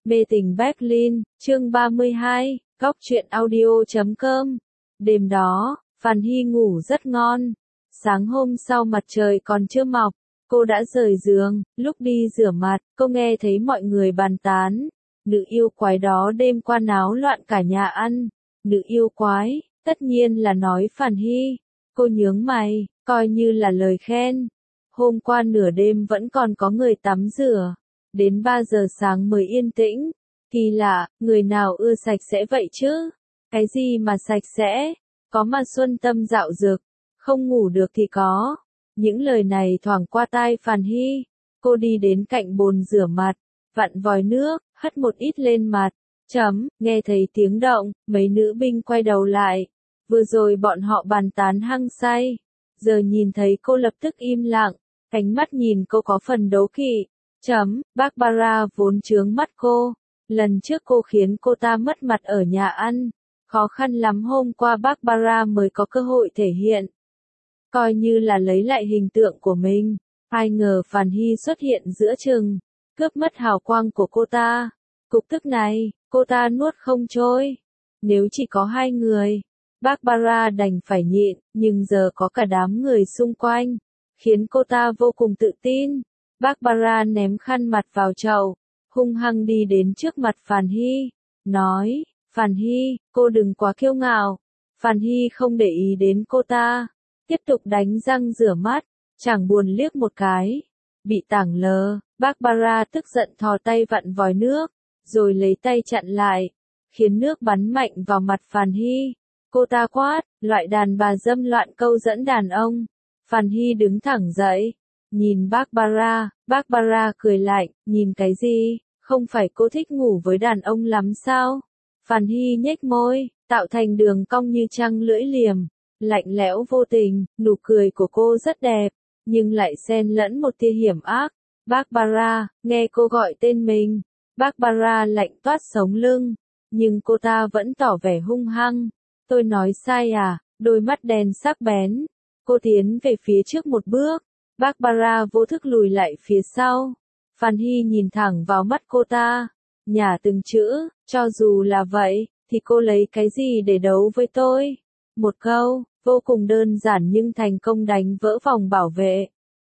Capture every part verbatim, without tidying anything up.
Mê tình Berlin, chương ba mươi hai, góc truyện audio chấm com. Đêm đó, Phan Hy ngủ rất ngon. Sáng hôm sau mặt trời còn chưa mọc, cô đã rời giường, lúc đi rửa mặt, cô nghe thấy mọi người bàn tán. Nữ yêu quái đó đêm qua náo loạn cả nhà ăn. Nữ yêu quái, tất nhiên là nói Phan Hy. Cô nhướng mày, coi như là lời khen. Hôm qua nửa đêm vẫn còn có người tắm rửa. Đến ba giờ sáng mới yên tĩnh. Kỳ lạ, người nào ưa sạch sẽ vậy chứ? Cái gì mà sạch sẽ? Có mà xuân tâm dạo dực, không ngủ được thì có. Những lời này thoảng qua tai Phan Hy. Cô đi đến cạnh bồn rửa mặt, vặn vòi nước, hất một ít lên mặt. Chấm, nghe thấy tiếng động, mấy nữ binh quay đầu lại. Vừa rồi bọn họ bàn tán hăng say. Giờ nhìn thấy cô lập tức im lặng, ánh mắt nhìn cô có phần đố kỵ. Chấm, Barbara vốn chướng mắt cô. Lần trước cô khiến cô ta mất mặt ở nhà ăn. Khó khăn lắm hôm qua Barbara mới có cơ hội thể hiện. Coi như là lấy lại hình tượng của mình. Ai ngờ Phan Hy xuất hiện giữa chừng, cướp mất hào quang của cô ta. Cục tức này, cô ta nuốt không trôi. Nếu chỉ có hai người, Barbara đành phải nhịn, nhưng giờ có cả đám người xung quanh, khiến cô ta vô cùng tự tin. Barbara ném khăn mặt vào chậu, hung hăng đi đến trước mặt Phan Hy, nói, Phan Hy, cô đừng quá kiêu ngạo. Phan Hy không để ý đến cô ta, tiếp tục đánh răng rửa mắt, chẳng buồn liếc một cái. Bị tảng lờ, Barbara tức giận thò tay vặn vòi nước, rồi lấy tay chặn lại, khiến nước bắn mạnh vào mặt Phan Hy. Cô ta quát, loại đàn bà dâm loạn câu dẫn đàn ông. Phan Hy đứng thẳng dậy, nhìn Barbara, Barbara cười lạnh, nhìn cái gì, không phải cô thích ngủ với đàn ông lắm sao? Phan Hy nhếch môi, tạo thành đường cong như trăng lưỡi liềm, lạnh lẽo vô tình, nụ cười của cô rất đẹp, nhưng lại xen lẫn một tia hiểm ác. Barbara, nghe cô gọi tên mình, Barbara lạnh toát sống lưng, nhưng cô ta vẫn tỏ vẻ hung hăng. Tôi nói sai à? Đôi mắt đen sắc bén. Cô tiến về phía trước một bước. Barbara vô thức lùi lại phía sau. Phan Hy nhìn thẳng vào mắt cô ta, nhả từng chữ, cho dù là vậy, thì cô lấy cái gì để đấu với tôi? Một câu, vô cùng đơn giản nhưng thành công đánh vỡ vòng bảo vệ,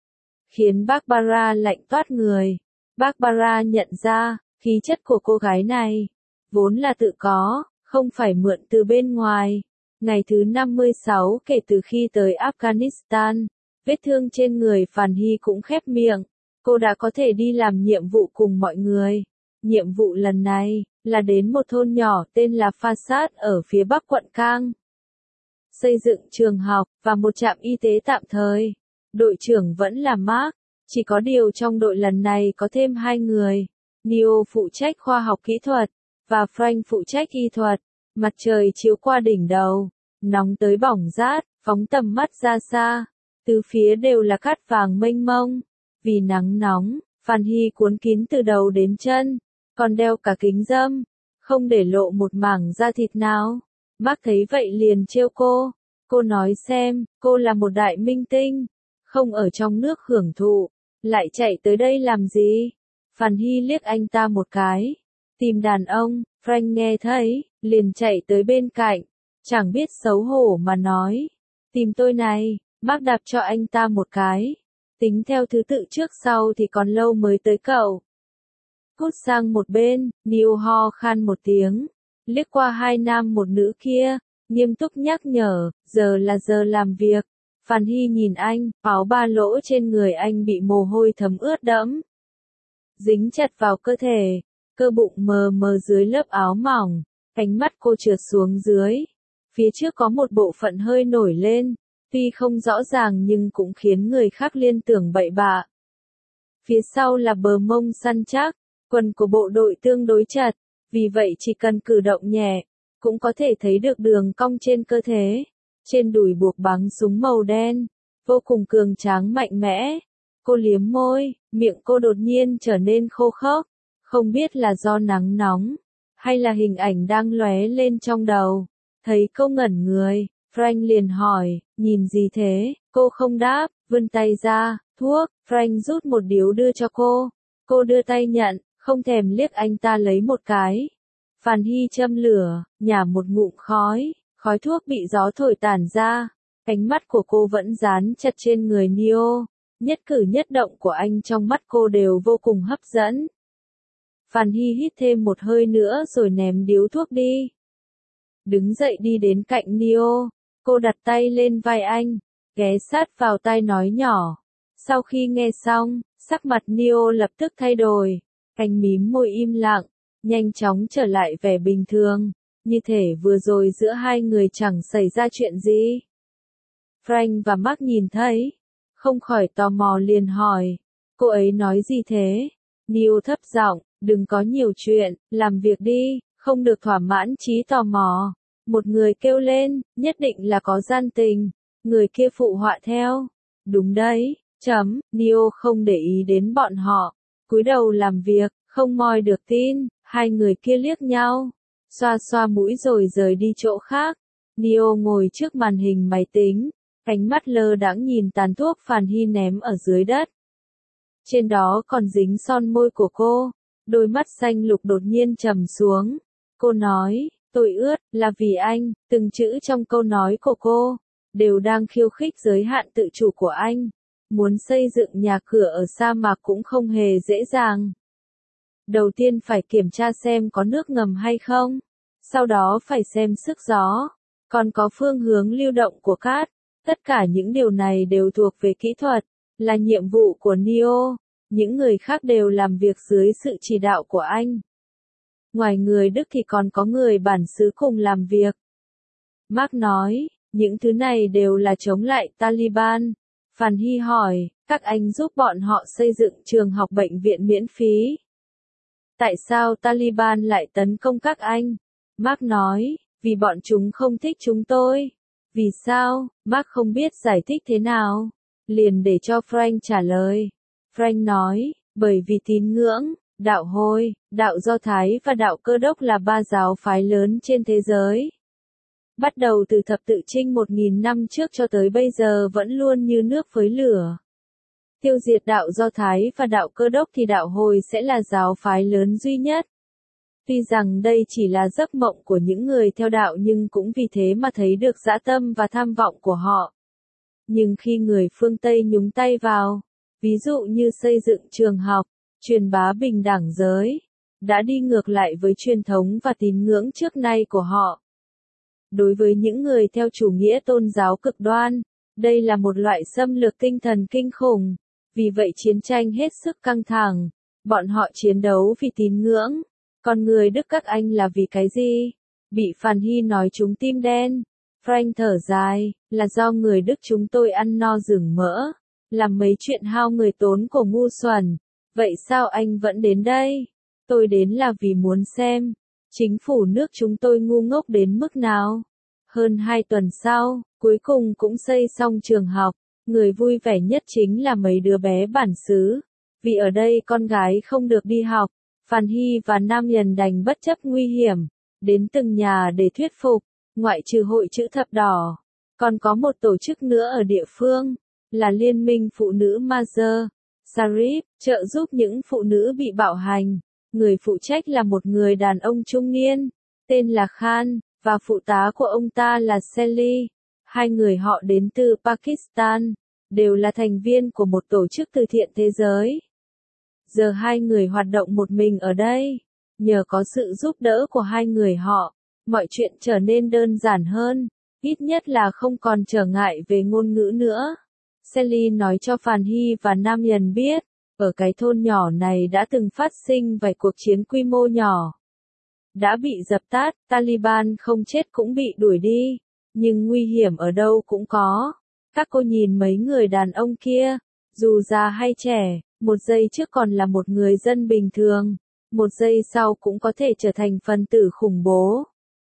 khiến Barbara lạnh toát người. Barbara nhận ra, khí chất của cô gái này, vốn là tự có, không phải mượn từ bên ngoài. Ngày thứ năm mươi sáu kể từ khi tới Afghanistan, vết thương trên người Phan Hy cũng khép miệng. Cô đã có thể đi làm nhiệm vụ cùng mọi người. Nhiệm vụ lần này, là đến một thôn nhỏ tên là Fasad ở phía bắc quận Cang. Xây dựng trường học, và một trạm y tế tạm thời. Đội trưởng vẫn là Mark, chỉ có điều trong đội lần này có thêm hai người. Neo phụ trách khoa học kỹ thuật, và Frank phụ trách y thuật. Mặt trời chiếu qua đỉnh đầu, nóng tới bỏng rát, phóng tầm mắt ra xa. Từ phía đều là cát vàng mênh mông. Vì nắng nóng, Phan Hy cuốn kín từ đầu đến chân, còn đeo cả kính râm, không để lộ một mảng da thịt nào. Bác thấy vậy liền trêu cô. Cô nói xem, cô là một đại minh tinh, không ở trong nước hưởng thụ, lại chạy tới đây làm gì? Phan Hy liếc anh ta một cái. Tìm đàn ông. Frank nghe thấy, liền chạy tới bên cạnh, chẳng biết xấu hổ mà nói. Tìm tôi này. Bác đạp cho anh ta một cái. Tính theo thứ tự trước sau thì còn lâu mới tới cậu. Cút sang một bên, Neil ho khan một tiếng, liếc qua hai nam một nữ kia, nghiêm túc nhắc nhở, giờ là giờ làm việc. Phan Hy nhìn anh, áo ba lỗ trên người anh bị mồ hôi thấm ướt đẫm, dính chặt vào cơ thể, cơ bụng mờ mờ dưới lớp áo mỏng, ánh mắt cô trượt xuống dưới. Phía trước có một bộ phận hơi nổi lên, tuy không rõ ràng nhưng cũng khiến người khác liên tưởng bậy bạ. Phía sau là bờ mông săn chắc, quần của bộ đội tương đối chặt, vì vậy chỉ cần cử động nhẹ, cũng có thể thấy được đường cong trên cơ thể. Trên đùi buộc bắn súng màu đen, vô cùng cường tráng mạnh mẽ. Cô liếm môi, miệng cô đột nhiên trở nên khô khốc, không biết là do nắng nóng, hay là hình ảnh đang lóe lên trong đầu. Thấy cô ngẩn người, Frank liền hỏi, nhìn gì thế? Cô không đáp, vươn tay ra, thuốc. Frank rút một điếu đưa cho cô. Cô đưa tay nhận, không thèm liếc anh ta lấy một cái. Phan Hy châm lửa, nhả một ngụm khói, khói thuốc bị gió thổi tản ra. Ánh mắt của cô vẫn dán chặt trên người Neo, nhất cử nhất động của anh trong mắt cô đều vô cùng hấp dẫn. Phan Hy hít thêm một hơi nữa rồi ném điếu thuốc đi. Đứng dậy đi đến cạnh Neo, cô đặt tay lên vai anh, ghé sát vào tai nói nhỏ. Sau khi nghe xong, sắc mặt Neo lập tức thay đổi, anh mím môi im lặng, nhanh chóng trở lại vẻ bình thường, như thể vừa rồi giữa hai người chẳng xảy ra chuyện gì. Frank và Mark nhìn thấy, không khỏi tò mò liền hỏi, cô ấy nói gì thế? Neo thấp giọng, đừng có nhiều chuyện, làm việc đi, không được thỏa mãn trí tò mò. Một người kêu lên, nhất định là có gian tình, người kia phụ họa theo. Đúng đấy, chấm, Neo không để ý đến bọn họ, cúi đầu làm việc, không moi được tin, hai người kia liếc nhau, xoa xoa mũi rồi rời đi chỗ khác. Neo ngồi trước màn hình máy tính, ánh mắt lơ đãng nhìn tàn thuốc Phan Hy ném ở dưới đất. Trên đó còn dính son môi của cô, đôi mắt xanh lục đột nhiên trầm xuống. Cô nói, tôi ướt, là vì anh, từng chữ trong câu nói của cô, đều đang khiêu khích giới hạn tự chủ của anh. Muốn xây dựng nhà cửa ở sa mạc cũng không hề dễ dàng. Đầu tiên phải kiểm tra xem có nước ngầm hay không, sau đó phải xem sức gió, còn có phương hướng lưu động của cát. Tất cả những điều này đều thuộc về kỹ thuật, là nhiệm vụ của Neo, những người khác đều làm việc dưới sự chỉ đạo của anh. Ngoài người Đức thì còn có người bản xứ cùng làm việc. Mark nói, những thứ này đều là chống lại Taliban. Phan Hy hỏi, các anh giúp bọn họ xây dựng trường học bệnh viện miễn phí. Tại sao Taliban lại tấn công các anh? Mark nói, vì bọn chúng không thích chúng tôi. Vì sao? Mark không biết giải thích thế nào. Liền để cho Frank trả lời. Frank nói, bởi vì tín ngưỡng, đạo Hồi, đạo Do Thái và đạo Cơ đốc là ba giáo phái lớn trên thế giới. Bắt đầu từ thập tự chinh một nghìn năm trước cho tới bây giờ vẫn luôn như nước với lửa. Tiêu diệt đạo Do Thái và đạo Cơ đốc thì đạo Hồi sẽ là giáo phái lớn duy nhất. Tuy rằng đây chỉ là giấc mộng của những người theo đạo nhưng cũng vì thế mà thấy được dã tâm và tham vọng của họ. Nhưng khi người phương Tây nhúng tay vào, ví dụ như xây dựng trường học, truyền bá bình đẳng giới, đã đi ngược lại với truyền thống và tín ngưỡng trước nay của họ. Đối với những người theo chủ nghĩa tôn giáo cực đoan, đây là một loại xâm lược tinh thần kinh khủng. Vì vậy chiến tranh hết sức căng thẳng, bọn họ chiến đấu vì tín ngưỡng. Còn người Đức các anh là vì cái gì? Bị Phan Hy nói trúng tim đen. Frank thở dài, là do người Đức chúng tôi ăn no rừng mỡ, làm mấy chuyện hao người tốn của ngu xuẩn. Vậy sao anh vẫn đến đây? Tôi đến là vì muốn xem, chính phủ nước chúng tôi ngu ngốc đến mức nào. Hơn hai tuần sau, cuối cùng cũng xây xong trường học, người vui vẻ nhất chính là mấy đứa bé bản xứ. Vì ở đây con gái không được đi học, Phan Hy và Nam Nhân đành bất chấp nguy hiểm, đến từng nhà để thuyết phục, ngoại trừ hội chữ thập đỏ. Còn có một tổ chức nữa ở địa phương, là Liên minh Phụ nữ Mazar Sharif, trợ giúp những phụ nữ bị bạo hành. Người phụ trách là một người đàn ông trung niên, tên là Khan, và phụ tá của ông ta là Sally. Hai người họ đến từ Pakistan, đều là thành viên của một tổ chức từ thiện thế giới. Giờ hai người hoạt động một mình ở đây. Nhờ có sự giúp đỡ của hai người họ, mọi chuyện trở nên đơn giản hơn, ít nhất là không còn trở ngại về ngôn ngữ nữa. Sally nói cho Phan Hy và Nam Nhân biết, ở cái thôn nhỏ này đã từng phát sinh vài cuộc chiến quy mô nhỏ. Đã bị dập tắt, Taliban không chết cũng bị đuổi đi, nhưng nguy hiểm ở đâu cũng có. Các cô nhìn mấy người đàn ông kia, dù già hay trẻ, một giây trước còn là một người dân bình thường, một giây sau cũng có thể trở thành phần tử khủng bố.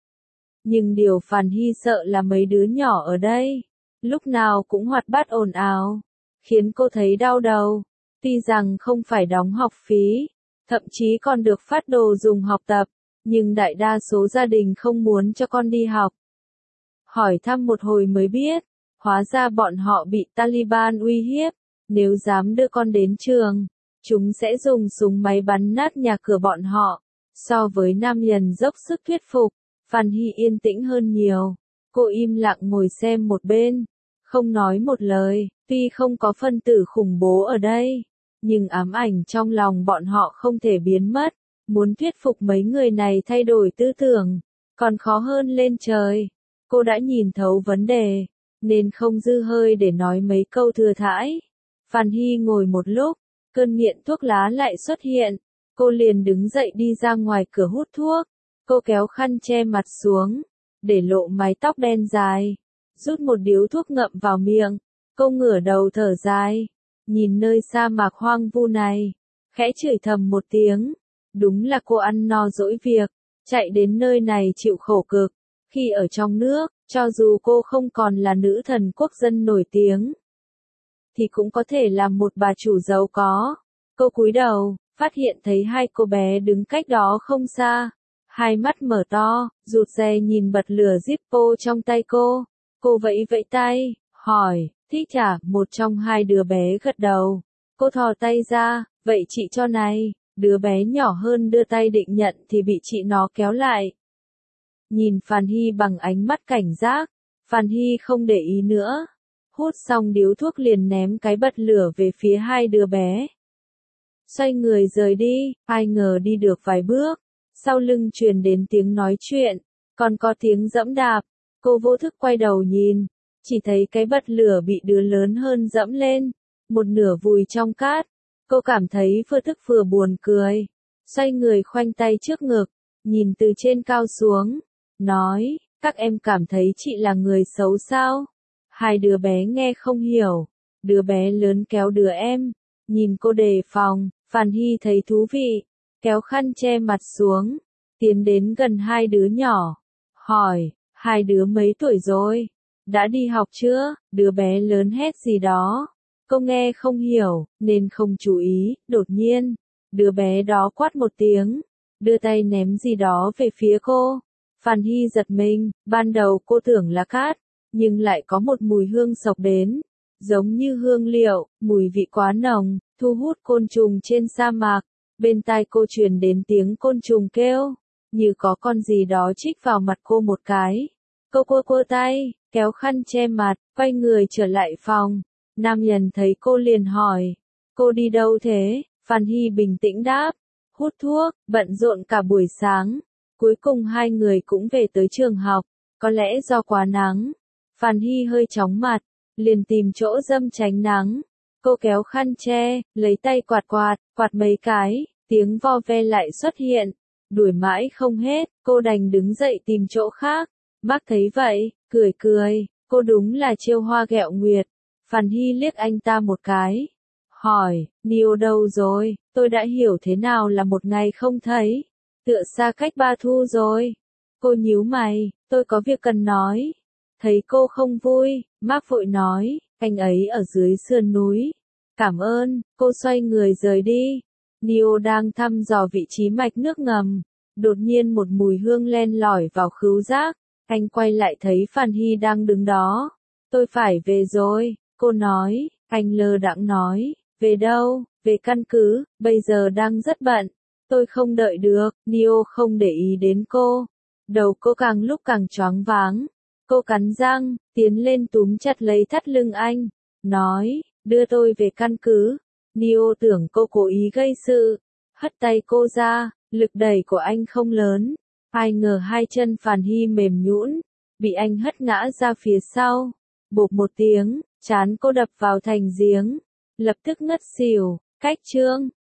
Nhưng điều Phan Hy sợ là mấy đứa nhỏ ở đây, lúc nào cũng hoạt bát ồn ào, khiến cô thấy đau đầu. Tuy rằng không phải đóng học phí, thậm chí còn được phát đồ dùng học tập, nhưng đại đa số gia đình không muốn cho con đi học. Hỏi thăm một hồi mới biết, hóa ra bọn họ bị Taliban uy hiếp, nếu dám đưa con đến trường, chúng sẽ dùng súng máy bắn nát nhà cửa bọn họ. So với nam nhân dốc sức thuyết phục, Phan Hy yên tĩnh hơn nhiều. Cô im lặng ngồi xem một bên, không nói một lời, tuy không có phân tử khủng bố ở đây, nhưng ám ảnh trong lòng bọn họ không thể biến mất. Muốn thuyết phục mấy người này thay đổi tư tưởng, còn khó hơn lên trời. Cô đã nhìn thấu vấn đề, nên không dư hơi để nói mấy câu thừa thãi. Phan Hy ngồi một lúc, cơn nghiện thuốc lá lại xuất hiện. Cô liền đứng dậy đi ra ngoài cửa hút thuốc. Cô kéo khăn che mặt xuống, để lộ mái tóc đen dài, rút một điếu thuốc ngậm vào miệng. Cô ngửa đầu thở dài, nhìn nơi sa mạc hoang vu này, khẽ chửi thầm một tiếng. Đúng là cô ăn no dỗi việc, chạy đến nơi này chịu khổ cực. Khi ở trong nước, cho dù cô không còn là nữ thần quốc dân nổi tiếng, thì cũng có thể là một bà chủ giàu có. Cô cúi đầu, phát hiện thấy hai cô bé đứng cách đó không xa. Hai mắt mở to, rụt rè nhìn bật lửa Zippo trong tay cô. Cô vẫy vẫy tay, hỏi, thích chả? Một trong hai đứa bé gật đầu. Cô thò tay ra, vậy chị cho này. Đứa bé nhỏ hơn đưa tay định nhận thì bị chị nó kéo lại. Nhìn Phan Hy bằng ánh mắt cảnh giác, Phan Hy không để ý nữa. Hút xong điếu thuốc liền ném cái bật lửa về phía hai đứa bé. Xoay người rời đi, ai ngờ đi được vài bước, sau lưng truyền đến tiếng nói chuyện, còn có tiếng dẫm đạp. Cô vô thức quay đầu nhìn, chỉ thấy cái bật lửa bị đứa lớn hơn dẫm lên, một nửa vùi trong cát. Cô cảm thấy vừa tức vừa buồn cười, xoay người khoanh tay trước ngực, nhìn từ trên cao xuống, nói, các em cảm thấy chị là người xấu sao? Hai đứa bé nghe không hiểu, đứa bé lớn kéo đứa em, nhìn cô đề phòng. Phan Hy thấy thú vị, kéo khăn che mặt xuống, tiến đến gần hai đứa nhỏ, hỏi, hai đứa mấy tuổi rồi? Đã đi học chưa? Đứa bé lớn hét gì đó. Cô nghe không hiểu, nên không chú ý. Đột nhiên, đứa bé đó quát một tiếng, đưa tay ném gì đó về phía cô. Phan Hy giật mình, ban đầu cô tưởng là cát, nhưng lại có một mùi hương sộc đến, giống như hương liệu, mùi vị quá nồng, thu hút côn trùng trên sa mạc. Bên tai cô truyền đến tiếng côn trùng kêu, như có con gì đó chích vào mặt cô một cái. Cô cua cua tay, kéo khăn che mặt, quay người trở lại phòng. Nam nhân thấy cô liền hỏi, cô đi đâu thế? Phan Hy bình tĩnh đáp, hút thuốc, bận rộn cả buổi sáng. Cuối cùng hai người cũng về tới trường học, có lẽ do quá nắng. Phan Hy hơi chóng mặt, liền tìm chỗ râm tránh nắng. Cô kéo khăn che, lấy tay quạt quạt, quạt mấy cái, tiếng vo ve lại xuất hiện. Đuổi mãi không hết, cô đành đứng dậy tìm chỗ khác. Bác thấy vậy, cười cười, cô đúng là chiêu hoa ghẹo nguyệt. Phan Hy liếc anh ta một cái, hỏi, Nio đâu rồi? Tôi đã hiểu thế nào là một ngày không thấy, tựa xa cách ba thu rồi. Cô nhíu mày, tôi có việc cần nói. Thấy cô không vui, Mark vội nói, anh ấy ở dưới sườn núi. Cảm ơn. Cô xoay người rời đi. Nio đang thăm dò vị trí mạch nước ngầm. Đột nhiên một mùi hương len lỏi vào khứu giác. Anh quay lại thấy Phan Hy đang đứng đó. Tôi phải về rồi, cô nói. Anh lơ đãng nói, về đâu? Về căn cứ, bây giờ đang rất bận. Tôi không đợi được. Nio không để ý đến cô. Đầu cô càng lúc càng choáng váng. Cô cắn răng, tiến lên túm chặt lấy thắt lưng anh. Nói, đưa tôi về căn cứ. Nio tưởng cô cố ý gây sự. Hất tay cô ra, lực đẩy của anh không lớn. Ai ngờ hai chân Phan Hy mềm nhũn, bị anh hất ngã ra phía sau. Bộp một tiếng, trán cô đập vào thành giếng. Lập tức ngất xỉu. Cách chương